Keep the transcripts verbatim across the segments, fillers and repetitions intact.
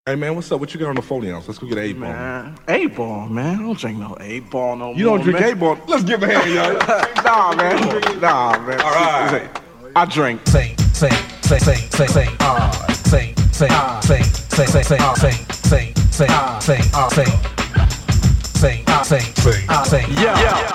Hey man, what's up? What you got on the forty ounce? Let's go get an eight ball. Man, eight ball, man. I don't drink no eight ball no more. You don't drink man. eight ball? Let's give a hand, y'all. Nah, man. Nah, man. All right. I drink. Say, say, say, say, say, say, ah, say, say, say, say, say, say, say, say, say, ah, say, ah, say, say, ah, say, say, ah, say, Yeah. yeah.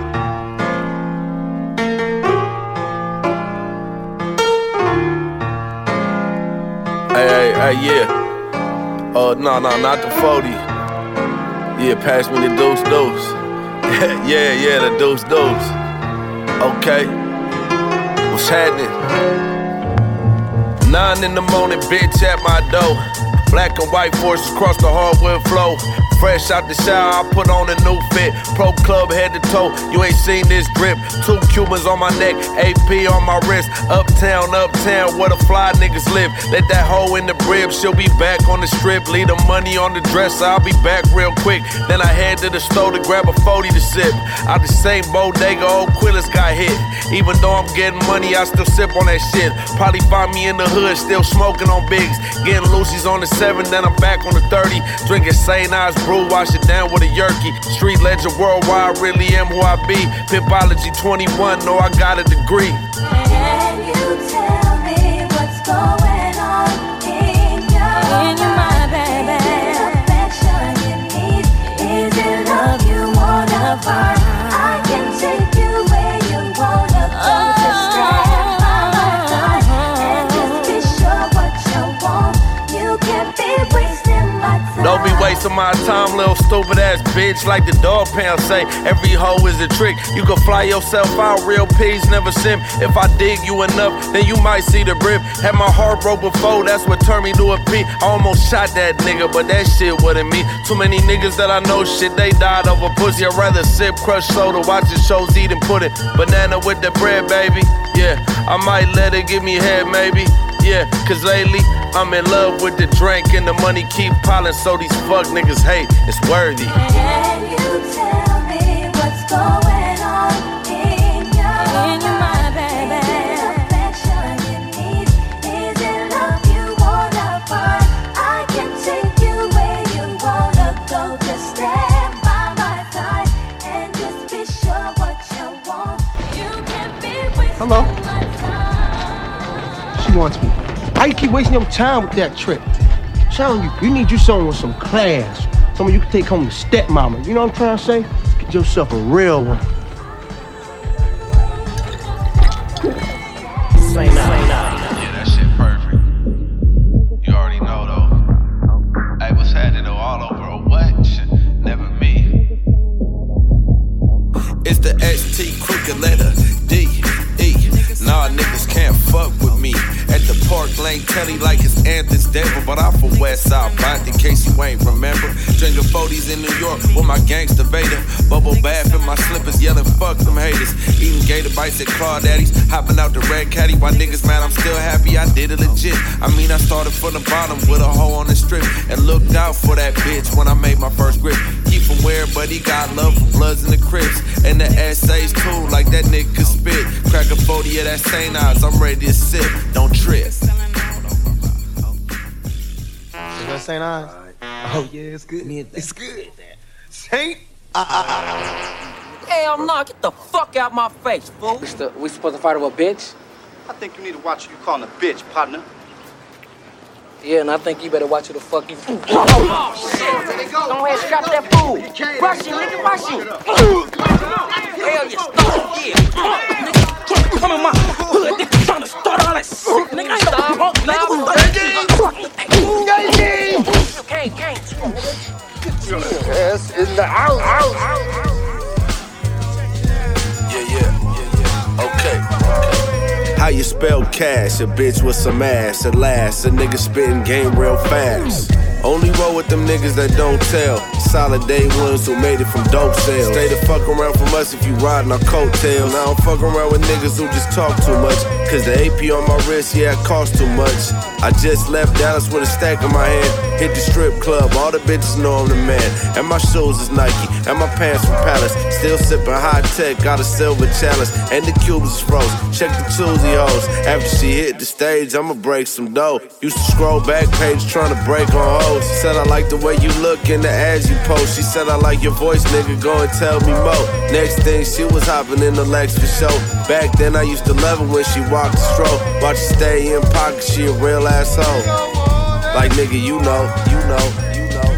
Hey, hey, hey, yeah. Uh, no, no, not the forty. Yeah, pass me the deuce, deuce. yeah, yeah, the deuce, deuce. Okay. What's happening? Nine in the morning, bitch at my door. Black and white forces across the hardwood floor. Fresh out the shower, I put on a new fit. Pro club head to toe, you ain't seen this drip. Two Cubans on my neck, A P on my wrist. Uptown, uptown, where the fly niggas live. Let that hoe in the crib, she'll be back on the strip. Leave the money on the dresser, I'll be back real quick. Then I head to the store to grab a forty to sip. Out the same bodega, old Quillis got hit. Even though I'm getting money, I still sip on that shit. Probably find me in the hood, still smoking on bigs. Getting Lucy's on the seven, then I'm back on the thirty. Drinking Saint Ives brew, wash it down with a yerky. Street legend worldwide, really am who I be. Pimpology twenty-one, know I got a degree. Can you tell me what's going on in your, in your mind, baby? Is it affection you need? Is it love you wanna find? I can take you where you wanna go. Just stand by my side and just be sure what you want. You can't be wasting my time. Don't be wasting my time, little stupid ass bitch. Like the dog pound say, every hoe is a trick. You can fly yourself out, real peas never sim. If I dig you enough, then you might see the rip. Had my heart broke before, that's what turned me to a P. I almost shot that nigga, but that shit wasn't me. Too many niggas that I know shit, they died over pussy. I'd rather sip crushed soda, watching shows, eat and put it. Banana with the bread, baby. Yeah, I might let her give me head, maybe. Yeah, cause lately I'm in love with the drink and the money keep piling, so these fuck niggas hate, it's worthy. Can you tell me what's going on in your, in your mind, baby? Is it affection you need? Is it love you wanna find? I can take you where you wanna go. Just stand by my side and just be sure what you want. You can be wasting Hello? my time. She wants me. Why you keep wasting your time with that trip? I'm telling you, you need you someone with some class. Someone you can take home to stepmama. You know what I'm trying to say? Get yourself a real one. say nah. Yeah, that shit perfect. You already know though. Hey, what's happening though? All over or what? Shit, never me. It's the S T crooked letter D E. Nah, niggas can't fuck with me. At the Park Lane telly like it's Anthony's Denver, but I'm from West Side Bond, in case you ain't remember. Drinking forties in New York with my gangster Vader. Bubble bath in my slippers, yelling fuck them haters. Eating gator bites at Claudaddy's, hopping out the red caddy. Why niggas mad, I'm still happy, I did it legit. I mean, I started from the bottom with a hoe on the strip and looked out for that bitch when I made my first grip. Keep from where, but he got love for Bloods and the Crips. And the essays too, like that nigga could spit. Crack a forty of that Saint Ives, I'm ready to sip, don't trip. Is that Saint Ives? Oh yeah, it's good. It's good. Saint Ives. Hell no, get the fuck out my face, fool. We, st- we supposed to fight over a bitch? I think you need to watch who you calling a bitch, partner. Yeah, and I think you better watch who the fuck you. Oh, oh shit! Go ahead, strap that fool. Rush him, nigga, rush him. Hell, you start, yeah. Nigga, come in my hood, nigga, trying to start all that shit. Nigga, I ain't no punk, nigga. You can't, can't. Yes, in the house. Out, out, out. Yeah, yeah, yeah, yeah. Okay. How you spell cash? A bitch with some ass. At last, a nigga spitting game real fast. Only roll with them niggas that don't tell. Solid day ones who made it from dope sales. Stay the fuck around from us if you riding our coattails. I don't fuck around with niggas who just talk too much. Cause the A P on my wrist, yeah, it costs too much. I just left Dallas with a stack in my hand. Hit the strip club, all the bitches know I'm the man. And my shoes is Nike, and my pants from Palace. Still sipping high tech, got a silver chalice. And the cubes is froze, check the choosy hoes. After she hit the stage, I'ma break some dough. Used to scroll back page trying to break on hoes. Said I like the way you look in the ads you post. She said I like your voice, nigga, go and tell me more. Next thing, she was hopping in the Lex for show. Back then I used to love her when she walked the stroke. Watch her stay in pocket, she a real asshole. Like nigga, you know, you know, you know.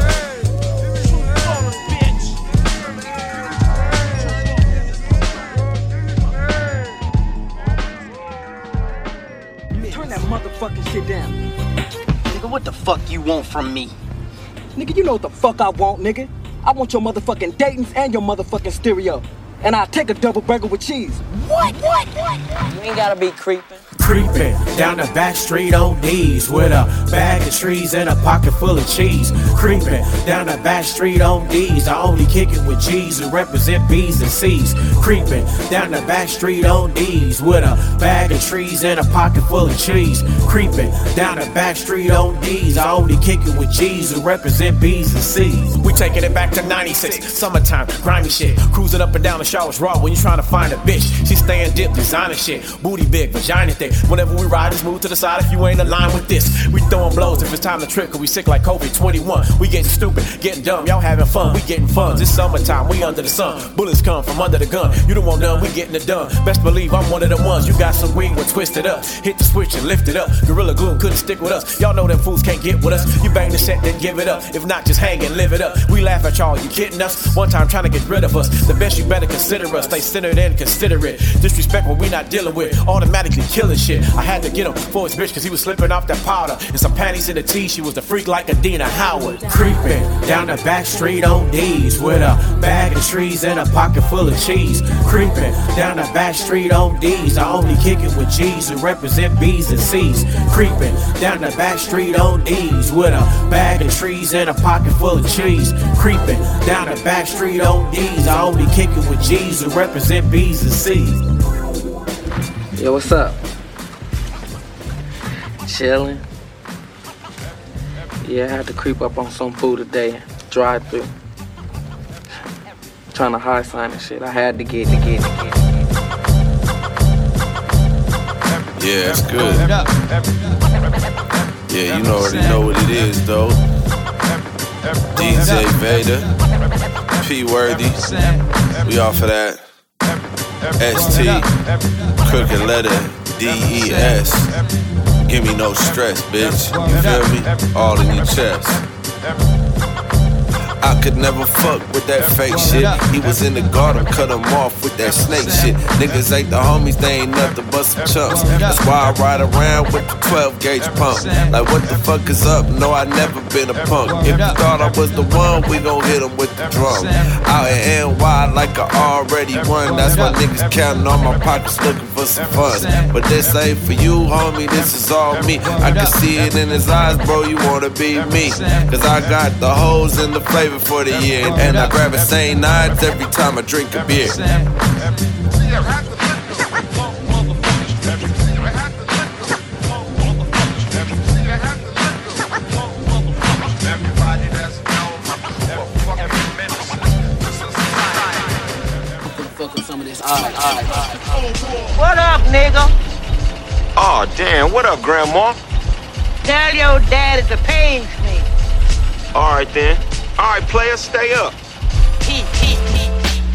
Turn that motherfucking shit down. Nigga, what the fuck you want from me? Nigga, you know what the fuck I want, nigga. I want your motherfucking Dayton's and your motherfucking stereo. And I'll take a double burger with cheese. What? What? What? You ain't gotta be creeping. Creeping down the back street on D's with a bag of trees and a pocket full of cheese. Creeping down the back street on D's. I only kick it with G's who represent B's and C's. Creeping down the back street on D's with a bag of trees and a pocket full of cheese. Creeping down the back street on D's. I only kick it with G's who represent B's and C's. We taking it back to ninety-six, summertime, grimy shit. Cruising up and down the showers raw when you trying to find a bitch. She staying dip, designer shit, booty big, vagina thick. Whenever we ride, just move to the side if you ain't aligned with this. We throwing blows if it's time to trip, cause we sick like COVID twenty-one. We getting stupid, getting dumb, y'all having fun, we getting funds. It's summertime, we under the sun. Bullets come from under the gun. You don't want none, we getting it done. Best believe I'm one of the ones. You got some weed, we'll twist it up. Hit the switch and lift it up. Gorilla Glue couldn't stick with us. Y'all know them fools can't get with us. You bang the set, then give it up. If not, just hang and live it up. We laugh at y'all, you kidding us? One time trying to get rid of us. The best you better consider us. Stay centered and considerate. Disrespect what we not dealing with. Automatically killing shit. I had to get him for his bitch cause he was slipping off that powder. And some panties in the tee, she was the freak like Adina Howard. Creeping down the back street on D's with a bag of trees and a pocket full of cheese. Creeping down the back street on D's. I only kick it with G's who represent B's and C's. Creeping down the back street on D's with a bag of trees and a pocket full of cheese. Creeping down the back street on D's. I only kick it with G's who represent B's and C's. Yo, what's up? Chillin'. Yeah, I had to creep up on some food today. Drive through. Trying to high sign and shit. I had to get to get to get. Yeah, that's good. Yeah, you already know what it is, though. D J Vader, P Worthy, we off of that. S T, crooked letter, D E S. Give me no stress, bitch. You feel me? All in your chest. I could never fuck with that fake shit. He was in the garden, cut him off with that snake shit. Niggas ain't the homies, they ain't nothing but some chumps. That's why I ride around with the twelve gauge pump. Like what the fuck is up? No, I never been a punk. If you thought I was the one, we gon' hit him with the drum. Out in N Y like I already won. That's why niggas counting on my pockets looking for some funds. But this ain't for you, homie, this is all me. I can see it in his eyes, bro, you wanna be me. Cause I got the hoes and the flavor for the year, and I grab a Saint Nides every time I drink a beer. What up, nigga? Oh, damn. What up, Grandma? Tell your daddy to page me. All right, then. All right, player, stay up. He, he, he.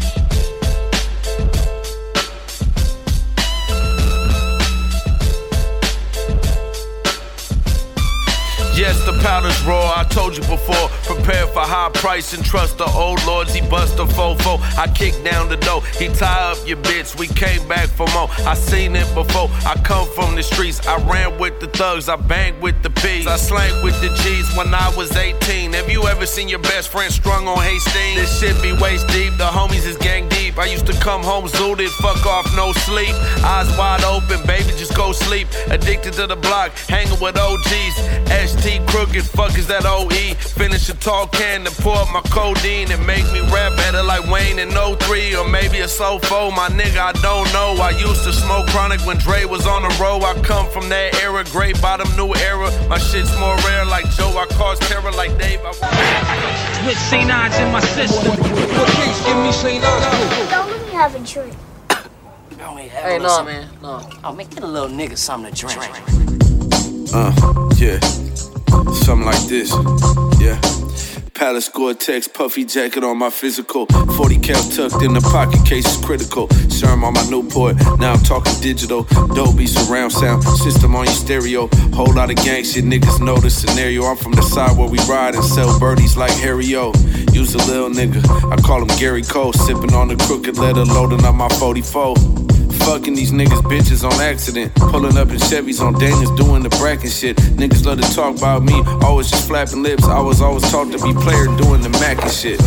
Yes, the powder's raw, I told you before. Prepare for high price and trust the old lords. He bust a fofo, I kick down the door. He tie up your bitch, we came back for more. I seen it before, I come from the streets. I ran with the thugs, I banged with the P's. I slang with the G's when I was eighteen. Have you ever seen your best friend strung on Hastings? This shit be waist deep, the homies is gang deep. I used to come home zooted, fuck off, no sleep. Eyes wide open, baby, just go sleep. Addicted to the block, hanging with O Gs. S T D, crooked, fuck is that O E? Finish a tall can and pour up my codeine and make me rap better like Wayne in oh three. Or maybe a soul foe, my nigga, I don't know. I used to smoke chronic when Dre was on the road. I come from that era, gray bottom, new era. My shit's more rare like Joe, I cause terror like Dave. I With Saint Ides in my system. Please give me Saint Ides. Don't let me have a drink. Hey, no, man, no. Oh, man, get a little nigga something to drink. Uh, yeah. Something like this. Yeah. Palace Gore-Tex, puffy jacket on my physical. forty cal tucked in the pocket, case is critical. Sherm on my Newport, now I'm talking digital. Dolby surround sound, system on your stereo. Whole lot of gang shit, niggas know the scenario. I'm from the side where we ride and sell birdies like Harry-O. Use a little nigga, I call him Gary Cole. Sipping on the crooked leather, loading up my forty-four. Fucking these niggas bitches on accident. Pulling up in Chevys on Daniels doing the bracken shit. Niggas love to talk about me, always just flapping lips. I was always taught to be player doing the Mac and shit.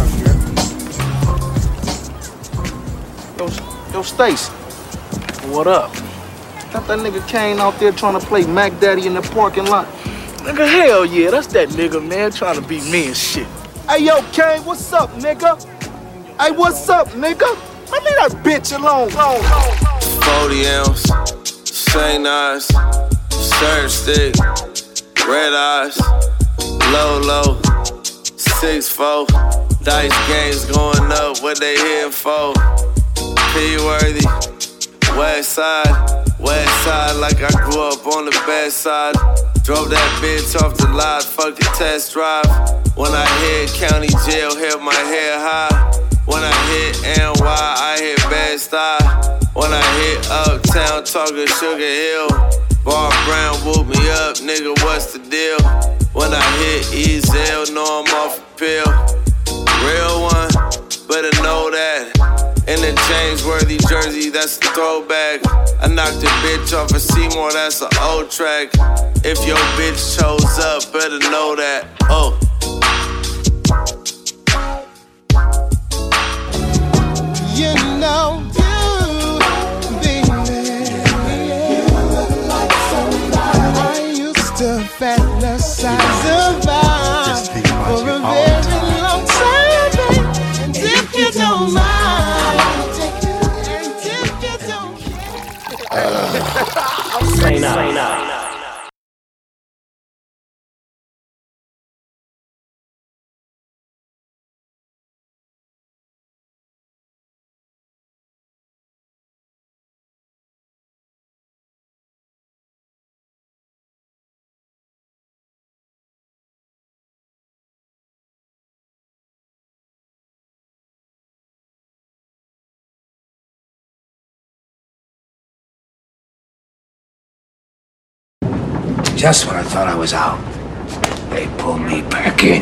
Yo, yo, Stacy. What up? Got that nigga Kane out there trying to play Mac Daddy in the parking lot. Nigga, hell yeah, that's that nigga, man, trying to be me and shit. Hey, yo, Kane, what's up, nigga? Hey, what's up, nigga? Man, leave that bitch alone. alone, alone. forty ounce, Saint Ides, Surf Stick, Red Eyes, Low Low, six four, Dice games going up, what they hitting for? P-Worthy, West Side, West Side like I grew up on the best side. Drove that bitch off the lot, fucking test drive. When I hit county jail, held my head high. When I hit N Y, I hit Bed-Stuy. When I hit Uptown, talking Sugar Hill. Bar Brown whoop me up, nigga, what's the deal? When I hit E Z L, know I'm off a pill. Real one, better know that. In the James Worthy jersey, that's a throwback. I knocked a bitch off of Seymour, that's an old track. If your bitch chose up, better know that. Oh. You know, you, baby, I used to fantasize about for a very long time, babe. And if you don't mind, and if you don't mind, Say not, say not. Just when I thought I was out, they pulled me back in.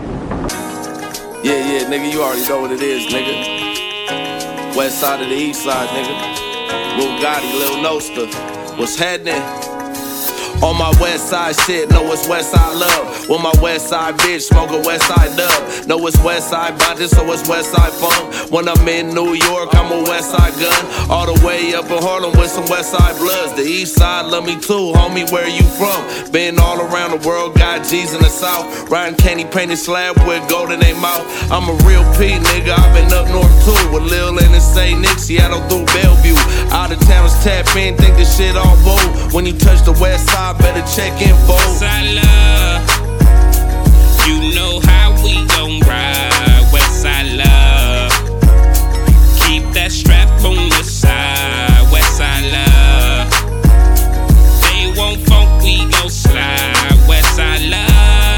Yeah, yeah, nigga, you already know what it is, nigga. West side of the east side, nigga. Bugatti, Lil Noster. What's happening? On my west side shit, know it's west side love. With my west side bitch, smoke a west side dub. Know it's west side bondage, so it's west side funk. When I'm in New York, I'm a west side gun. All the way up in Harlem with some west side bloods. The east side love me too, homie, where you from? Been all around the world, got G's in the south. Riding candy painted slab with gold in they mouth. I'm a real P, nigga, I've been up north too. With Lil and the Saint Nick, Seattle through Bellevue. Out of towners tap in, think this shit all bold. When you touch the west side, better check info. Westside love, you know how we gon' ride. Westside love, keep that strap on the side. Westside love, they won't funk, we gon' slide. Westside love,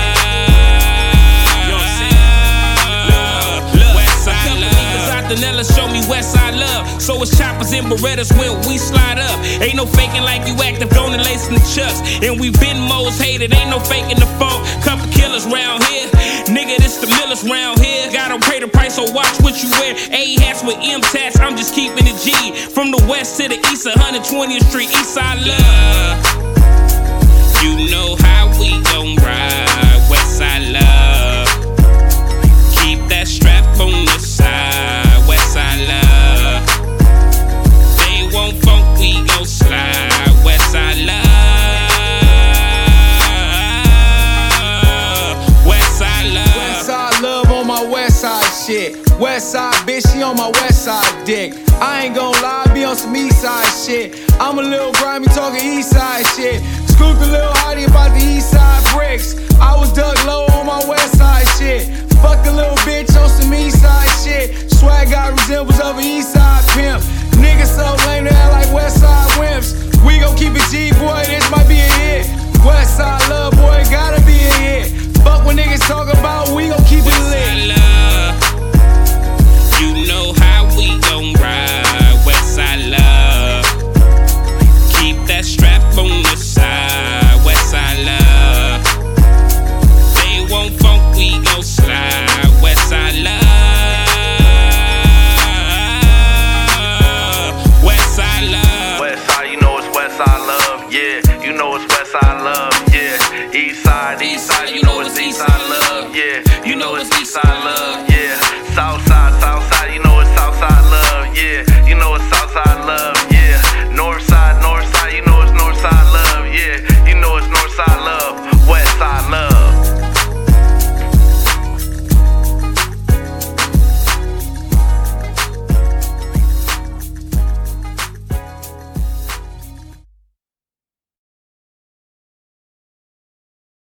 Westside love. Danella show me Westside love. So it's choppers and Berettas when we slide up. Ain't no faking like you active, don't lacing the chucks. And we been most hated, ain't no faking the phone. Couple killers round here, nigga, this the millers round here. Gotta pay the price, so watch what you wear. A hats with M tats, I'm just keeping it G. From the west to the east of one twentieth Street, Eastside love. You know how we gon' ride. Westside love, keep that strap on the side. Westside love, they won't funk, we gon' slide. Westside love. shit. West side bitch, she on my west side dick. I ain't gon' lie, be on some east side shit. I'm a little grimy talking east side shit. Scoop the little hottie about the east side bricks. I was dug low on my west side shit. Fuck a little bitch on some east side shit. Swag got resembles of an east side pimp. Niggas so lame they act like west side wimps. We gon' keep it G, boy, this might be a hit. West side love, boy, gotta be a hit. Fuck what niggas talk about, we gon' keep it lit. You know how we gon' ride, Westside love. Keep that strap on the side, Westside love. They won't funk, we gon' slide, Westside love. Westside love. Westside, you know it's Westside love, yeah. You know it's Westside love, yeah. Eastside, Eastside, you know it's Eastside love, yeah.